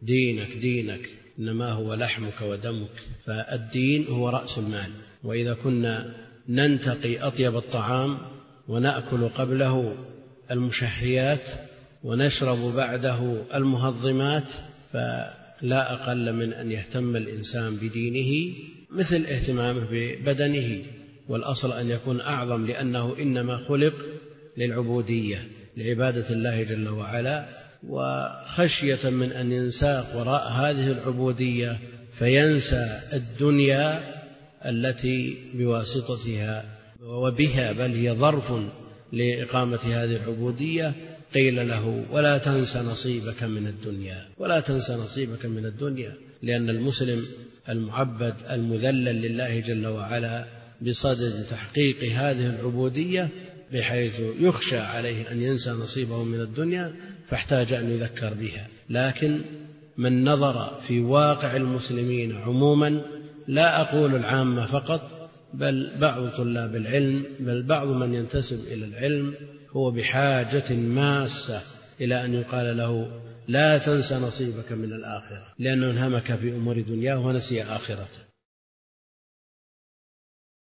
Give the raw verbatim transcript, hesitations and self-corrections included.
دينك دينك إنما هو لحمك ودمك. فالدين هو رأس المال. وإذا كنا ننتقي أطيب الطعام ونأكل قبله المشهيات ونشرب بعده المهضمات، فلا أقل من أن يهتم الإنسان بدينه مثل اهتمامه ببدنه، والأصل أن يكون أعظم، لأنه إنما خلق للعبودية لعبادة الله جل وعلا، وخشية من أن ينساق وراء هذه العبودية فينسى الدنيا التي بواسطتها وبها بل هي ظرف لإقامة هذه العبودية. قيل له ولا تنس نصيبك من الدنيا، ولا تنس نصيبك من الدنيا، لأن المسلم المعبد المذلل لله جل وعلا بصدد تحقيق هذه العبودية بحيث يخشى عليه أن ينسى نصيبه من الدنيا، فاحتاج أن يذكر بها. لكن من نظر في واقع المسلمين عموما، لا أقول العامة فقط، بل بعض طلاب العلم، بل بعض من ينتسب إلى العلم، هو بحاجة ماسة إلى أن يقال له لا تنسى نصيبك من الآخرة، لأنه انهمك في أمور دنياه ونسي آخرته.